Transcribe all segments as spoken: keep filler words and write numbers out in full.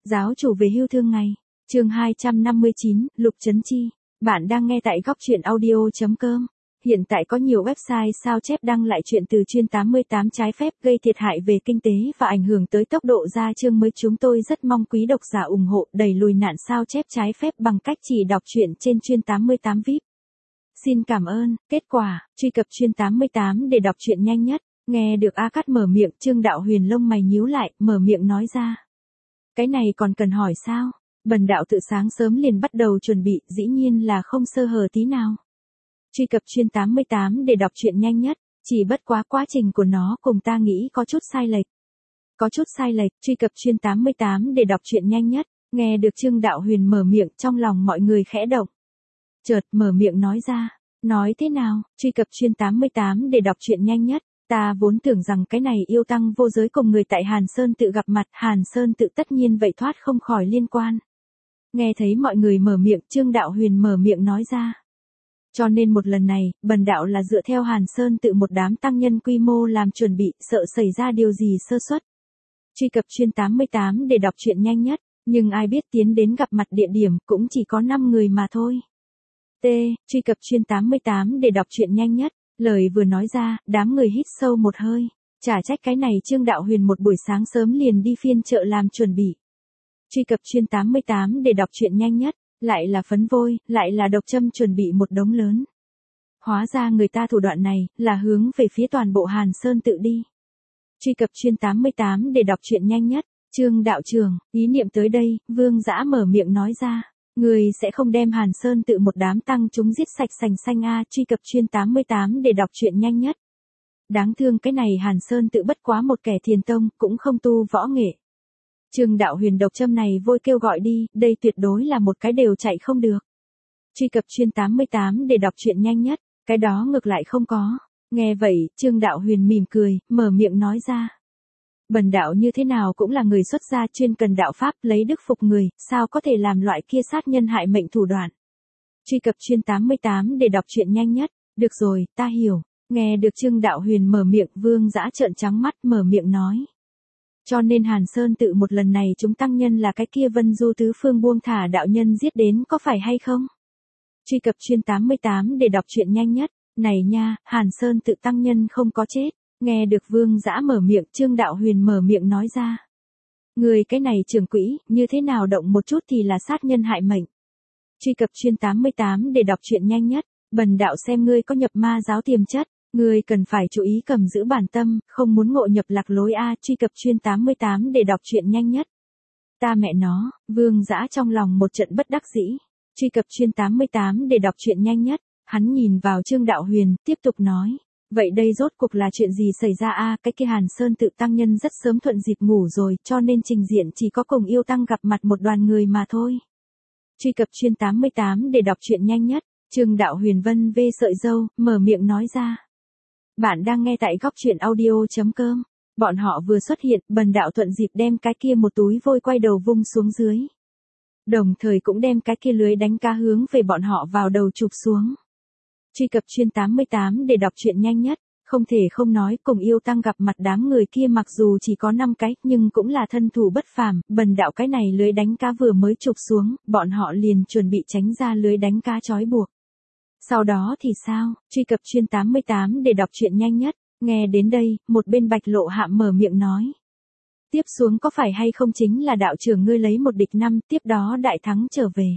Giáo chủ về hưu thương ngày. Chương hai trăm năm mươi chín, Lục Chấn Chi. Bạn đang nghe tại góc truyện audio chấm com. Hiện tại có nhiều website sao chép đăng lại chuyện từ chuyên tám mươi tám trái phép gây thiệt hại về kinh tế và ảnh hưởng tới tốc độ ra chương mới. Chúng tôi rất mong quý độc giả ủng hộ đẩy lùi nạn sao chép trái phép bằng cách chỉ đọc truyện trên chuyên tám mươi tám vi ai pi. Xin cảm ơn. Kết quả, truy cập chuyên tám mươi tám để đọc truyện nhanh nhất. Nghe được A Cát mở miệng, Trương Đạo Huyền lông mày nhíu lại, mở miệng nói ra. Cái này còn cần hỏi sao? Bần đạo tự sáng sớm liền bắt đầu chuẩn bị, dĩ nhiên là không sơ hở tí nào. Truy cập chuyên tám mươi tám để đọc truyện nhanh nhất, chỉ bất quá quá trình của nó cùng ta nghĩ có chút sai lệch. Có chút sai lệch, truy cập chuyên tám mươi tám để đọc truyện nhanh nhất, nghe được Trương Đạo Huyền mở miệng, trong lòng mọi người khẽ động. Chợt mở miệng nói ra, nói thế nào, truy cập chuyên tám mươi tám để đọc truyện nhanh nhất. Ta vốn tưởng rằng cái này yêu tăng vô giới cùng người tại Hàn Sơn tự gặp mặt, Hàn Sơn tự tất nhiên vậy thoát không khỏi liên quan. Nghe thấy mọi người mở miệng, Trương Đạo Huyền mở miệng nói ra. Cho nên một lần này, bần đạo là dựa theo Hàn Sơn tự một đám tăng nhân quy mô làm chuẩn bị, sợ xảy ra điều gì sơ suất. Truy cập chuyên tám mươi tám để đọc truyện nhanh nhất, nhưng ai biết tiến đến gặp mặt địa điểm cũng chỉ có năm người mà thôi. T. Truy cập chuyên tám mươi tám để đọc truyện nhanh nhất. Lời vừa nói ra, đám người hít sâu một hơi. Chả trách cái này Trương Đạo Huyền một buổi sáng sớm liền đi phiên chợ làm chuẩn bị. Truy cập chuyên tám mươi tám để đọc truyện nhanh nhất, lại là phấn vôi, lại là độc châm chuẩn bị một đống lớn. Hóa ra người ta thủ đoạn này, là hướng về phía toàn bộ Hàn Sơn tự đi. Truy cập chuyên tám mươi tám để đọc truyện nhanh nhất, Trương đạo trưởng, ý niệm tới đây, Vương Dã mở miệng nói ra. Người sẽ không đem Hàn Sơn tự một đám tăng chúng giết sạch sành xanh a. Truy cập chuyên tám mươi tám để đọc truyện nhanh nhất. Đáng thương cái này Hàn Sơn tự bất quá một kẻ thiền tông, cũng không tu võ nghệ. Trương Đạo Huyền độc châm này vôi kêu gọi đi, đây tuyệt đối là một cái đều chạy không được. Truy cập chuyên tám mươi tám để đọc truyện nhanh nhất, cái đó ngược lại không có. Nghe vậy, Trương Đạo Huyền mỉm cười, mở miệng nói ra. Bần đạo như thế nào cũng là người xuất gia chuyên cần đạo pháp lấy đức phục người, sao có thể làm loại kia sát nhân hại mệnh thủ đoạn. Truy cập chuyên tám mươi tám để đọc truyện nhanh nhất, được rồi, ta hiểu. Nghe được Trương Đạo Huyền mở miệng, Vương Dã trợn trắng mắt mở miệng nói. Cho nên Hàn Sơn tự một lần này chúng tăng nhân là cái kia Vân Du tứ phương buông thả đạo nhân giết đến có phải hay không? Truy cập chuyên tám mươi tám để đọc truyện nhanh nhất, này nha, Hàn Sơn tự tăng nhân không có chết. Nghe được Vương Dã mở miệng, Trương Đạo Huyền mở miệng nói ra. Người cái này trưởng quỹ, như thế nào động một chút thì là sát nhân hại mệnh. Truy cập chuyên tám mươi tám để đọc truyện nhanh nhất, bần đạo xem ngươi có nhập ma giáo tiềm chất, ngươi cần phải chú ý cầm giữ bản tâm, không muốn ngộ nhập lạc lối a. Truy cập chuyên tám mươi tám để đọc truyện nhanh nhất. Ta mẹ nó, Vương Dã trong lòng một trận bất đắc dĩ. Truy cập chuyên tám mươi tám để đọc truyện nhanh nhất, hắn nhìn vào Trương Đạo Huyền, tiếp tục nói. Vậy đây rốt cuộc là chuyện gì xảy ra a? À, cái kia Hàn Sơn tự tăng nhân rất sớm thuận dịp ngủ rồi, cho nên trình diện chỉ có cùng yêu tăng gặp mặt một đoàn người mà thôi. Truy cập chuyên tám mươi tám để đọc truyện nhanh nhất, Trương Đạo Huyền vân vê sợi dâu, mở miệng nói ra. Bạn đang nghe tại góc truyện audio chấm com. Bọn họ vừa xuất hiện, bần đạo thuận dịp đem cái kia một túi vôi quay đầu vung xuống dưới. Đồng thời cũng đem cái kia lưới đánh cá hướng về bọn họ vào đầu chụp xuống. Truy cập chuyên tám mươi tám để đọc truyện nhanh nhất, không thể không nói cùng yêu tăng gặp mặt đám người kia mặc dù chỉ có năm cái, nhưng cũng là thân thủ bất phàm, bần đạo cái này lưới đánh cá vừa mới chụp xuống, bọn họ liền chuẩn bị tránh ra lưới đánh cá trói buộc. Sau đó thì sao, truy cập chuyên tám mươi tám để đọc truyện nhanh nhất, nghe đến đây, một bên Bạch Lộ Hạm mở miệng nói. Tiếp xuống có phải hay không chính là đạo trưởng ngươi lấy một địch năm, tiếp đó đại thắng trở về.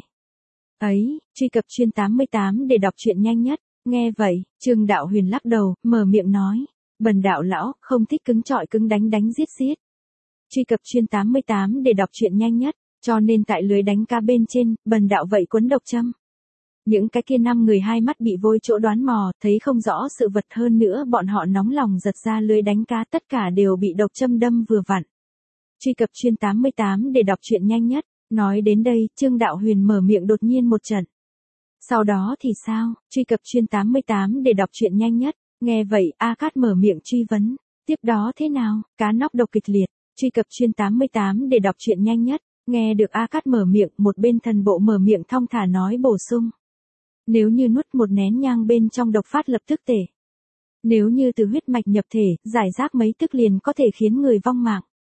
Ấy, truy cập chuyên tám mươi tám để đọc truyện nhanh nhất. Nghe vậy, Trương Đạo Huyền lắc đầu, mở miệng nói. Bần đạo lão, không thích cứng trọi cứng đánh đánh giết giết. Truy cập chuyên tám mươi tám để đọc truyện nhanh nhất, cho nên tại lưới đánh cá bên trên, bần đạo vậy quấn độc châm. Những cái kia năm người hai mắt bị vôi chỗ đoán mò, thấy không rõ sự vật hơn nữa bọn họ nóng lòng giật ra lưới đánh cá tất cả đều bị độc châm đâm vừa vặn. Truy cập chuyên tám mươi tám để đọc truyện nhanh nhất, nói đến đây, Trương Đạo Huyền mở miệng đột nhiên một trận. Sau đó thì sao, truy cập chuyên tám mươi tám để đọc truyện nhanh nhất, nghe vậy A Cát mở miệng truy vấn, tiếp đó thế nào, cá nóc độc kịch liệt, truy cập chuyên tám mươi tám để đọc truyện nhanh nhất, nghe được A Cát mở miệng, một bên thần bộ mở miệng thong thả nói bổ sung. Nếu như nuốt một nén nhang bên trong độc phát lập tức tể. Nếu như từ huyết mạch nhập thể, giải rác mấy tức liền có thể khiến người vong mạng.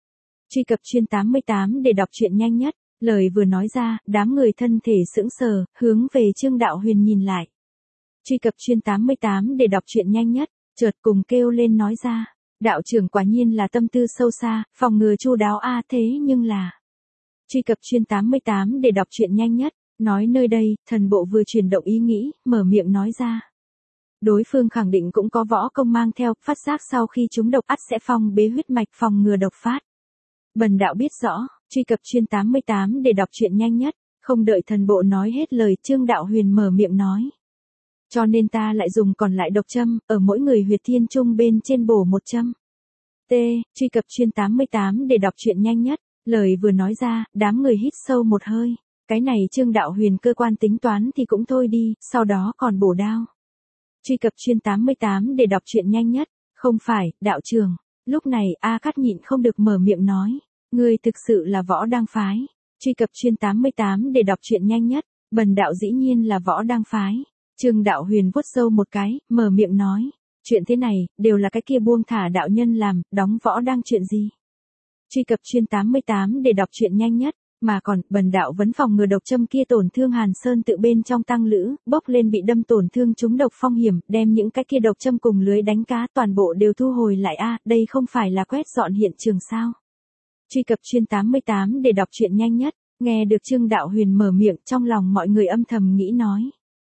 Truy cập chuyên tám mươi tám để đọc truyện nhanh nhất. Lời vừa nói ra, đám người thân thể sững sờ, hướng về Trương Đạo Huyền nhìn lại. Truy cập chuyên tám mươi tám để đọc truyện nhanh nhất, chợt cùng kêu lên nói ra. Đạo trưởng quả nhiên là tâm tư sâu xa, phòng ngừa chu đáo a thế nhưng là. Truy cập chuyên tám mươi tám để đọc truyện nhanh nhất, nói nơi đây, thần bộ vừa chuyển động ý nghĩ, mở miệng nói ra. Đối phương khẳng định cũng có võ công mang theo, phát giác sau khi chúng độc ắt sẽ phong bế huyết mạch phòng ngừa độc phát. Bần đạo biết rõ, truy cập chuyên tám mươi tám để đọc truyện nhanh nhất, không đợi thần bộ nói hết lời, Trương Đạo Huyền mở miệng nói. Cho nên ta lại dùng còn lại độc châm, ở mỗi người huyệt thiên trung bên trên bổ một châm. T. Truy cập chuyên tám mươi tám để đọc truyện nhanh nhất, lời vừa nói ra, đám người hít sâu một hơi. Cái này Trương Đạo Huyền cơ quan tính toán thì cũng thôi đi, sau đó còn bổ đao. Truy cập chuyên tám mươi tám để đọc truyện nhanh nhất, không phải, đạo trưởng. Lúc này A Cát nhịn không được mở miệng nói, ngươi thực sự là võ đăng phái. Truy cập chuyên tám mươi tám để đọc truyện nhanh nhất, bần đạo dĩ nhiên là võ đăng phái. Trương Đạo Huyền vuốt râu một cái, mở miệng nói, chuyện thế này, đều là cái kia buông thả đạo nhân làm, đóng võ đăng chuyện gì. Truy cập chuyên tám mươi tám để đọc truyện nhanh nhất, mà còn, bần đạo vẫn phòng ngừa độc châm kia tổn thương Hàn Sơn tự bên trong tăng lữ, bốc lên bị đâm tổn thương trúng độc phong hiểm, đem những cái kia độc châm cùng lưới đánh cá toàn bộ đều thu hồi lại a, đây không phải là quét dọn hiện trường sao. Truy cập chuyên tám mươi tám để đọc truyện nhanh nhất, nghe được Trương Đạo Huyền mở miệng, trong lòng mọi người âm thầm nghĩ nói.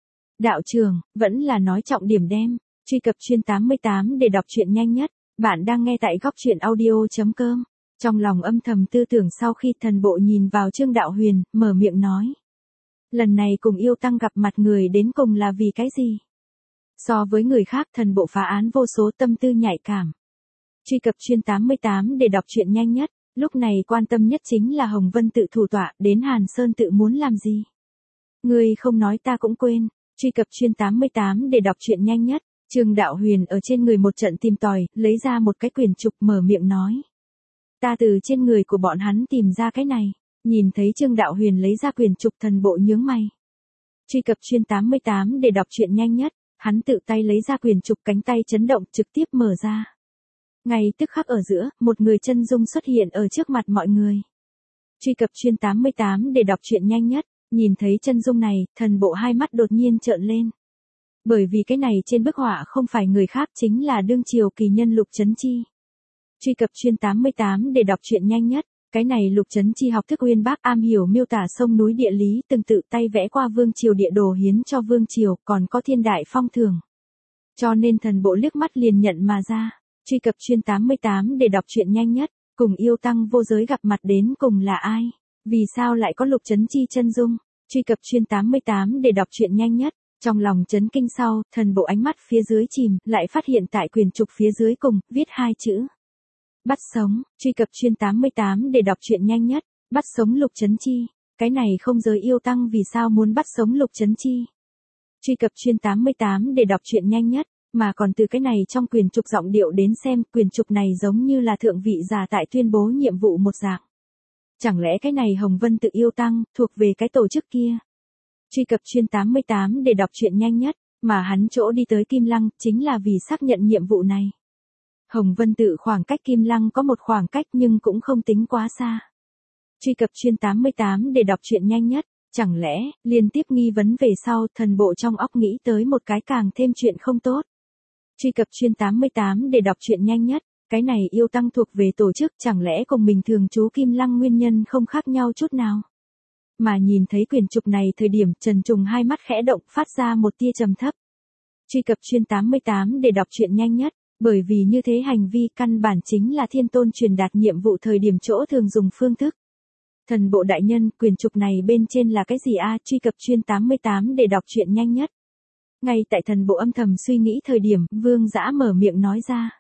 Đạo trưởng, vẫn là nói trọng điểm đem, truy cập chuyên tám mươi tám để đọc truyện nhanh nhất, bạn đang nghe tại góc truyện audio chấm com. Trong lòng âm thầm tư tưởng sau khi thần bộ nhìn vào Trương Đạo Huyền, mở miệng nói. Lần này cùng yêu tăng gặp mặt người đến cùng là vì cái gì? So với người khác thần bộ phá án vô số tâm tư nhạy cảm. Truy cập chuyên tám mươi tám để đọc truyện nhanh nhất, lúc này quan tâm nhất chính là Hồng Vân tự thủ tọa, đến Hàn Sơn tự muốn làm gì? Người không nói ta cũng quên, truy cập chuyên tám mươi tám để đọc truyện nhanh nhất, Trương Đạo Huyền ở trên người một trận tìm tòi, lấy ra một cái quyển trục mở miệng nói. Ta từ trên người của bọn hắn tìm ra cái này, nhìn thấy Trương Đạo Huyền lấy ra quyển trục thần bộ nhướng mày. Truy cập chuyên tám mươi tám để đọc truyện nhanh nhất, hắn tự tay lấy ra quyển trục, cánh tay chấn động trực tiếp mở ra. Ngay tức khắc ở giữa, một người chân dung xuất hiện ở trước mặt mọi người. Truy cập chuyên tám mươi tám để đọc truyện nhanh nhất, nhìn thấy chân dung này, thần bộ hai mắt đột nhiên trợn lên. Bởi vì cái này trên bức họa không phải người khác, chính là đương triều kỳ nhân Lục Chấn Chi. Truy cập chuyên tám mươi tám để đọc truyện nhanh nhất, cái này Lục Chấn Chi học thức uyên bác, am hiểu miêu tả sông núi địa lý, từng tự tay vẽ qua vương triều địa đồ hiến cho vương triều, còn có thiên đại phong thường. Cho nên thần bộ liếc mắt liền nhận mà ra. Truy cập chuyên tám mươi tám để đọc truyện nhanh nhất, cùng yêu tăng vô giới gặp mặt đến cùng là ai? Vì sao lại có Lục Chấn Chi chân dung? Truy cập chuyên tám mươi tám để đọc truyện nhanh nhất, trong lòng chấn kinh sau, thần bộ ánh mắt phía dưới chìm, lại phát hiện tại quyển trục phía dưới cùng, viết hai chữ. Bắt sống, truy cập chuyên tám mươi tám để đọc truyện nhanh nhất, bắt sống Lục Chấn Chi, cái này không giới yêu tăng vì sao muốn bắt sống Lục Chấn Chi. Truy cập chuyên tám mươi tám để đọc truyện nhanh nhất, mà còn từ cái này trong quyển trục giọng điệu đến xem, quyển trục này giống như là thượng vị giả tại tuyên bố nhiệm vụ một dạng. Chẳng lẽ cái này Hồng Vân tự yêu tăng, thuộc về cái tổ chức kia? Truy cập chuyên tám mươi tám để đọc truyện nhanh nhất, mà hắn chỗ đi tới Kim Lăng, chính là vì xác nhận nhiệm vụ này. Hồng Vân tự khoảng cách Kim Lăng có một khoảng cách nhưng cũng không tính quá xa. Truy cập chuyên tám mươi tám để đọc truyện nhanh nhất, chẳng lẽ, liên tiếp nghi vấn về sau, thần bộ trong óc nghĩ tới một cái càng thêm chuyện không tốt. Truy cập chuyên tám mươi tám để đọc truyện nhanh nhất, cái này yêu tăng thuộc về tổ chức, chẳng lẽ cùng mình thường trú Kim Lăng nguyên nhân không khác nhau chút nào. Mà nhìn thấy quyển trục này thời điểm, Trần Trùng hai mắt khẽ động, phát ra một tia trầm thấp. Truy cập chuyên tám mươi tám để đọc truyện nhanh nhất, bởi vì như thế hành vi căn bản chính là thiên tôn truyền đạt nhiệm vụ thời điểm chỗ thường dùng phương thức. Thần bộ đại nhân, quyển trục này bên trên là cái gì a? Truy cập chuyên tám mươi tám để đọc truyện nhanh nhất. Ngay tại thần bộ âm thầm suy nghĩ thời điểm, Vương Dã mở miệng nói ra.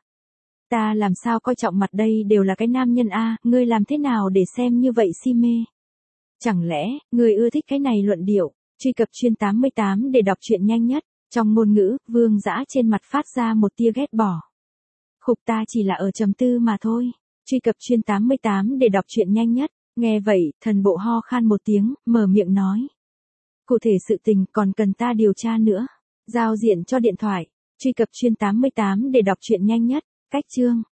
Ta làm sao coi trọng mặt đây đều là cái nam nhân a, ngươi làm thế nào để xem như vậy si mê? Chẳng lẽ, ngươi ưa thích cái này luận điệu? Truy cập chuyên tám mươi tám để đọc truyện nhanh nhất, trong ngôn ngữ, Vương Dã trên mặt phát ra một tia ghét bỏ. Khục, ta chỉ là ở trầm tư mà thôi. Truy cập chuyên tám mươi tám để đọc truyện nhanh nhất, nghe vậy, thần bộ ho khan một tiếng, mở miệng nói. Cụ thể sự tình còn cần ta điều tra nữa. Giao diện cho điện thoại. Truy cập chuyên tám mươi tám để đọc truyện nhanh nhất, cách chương.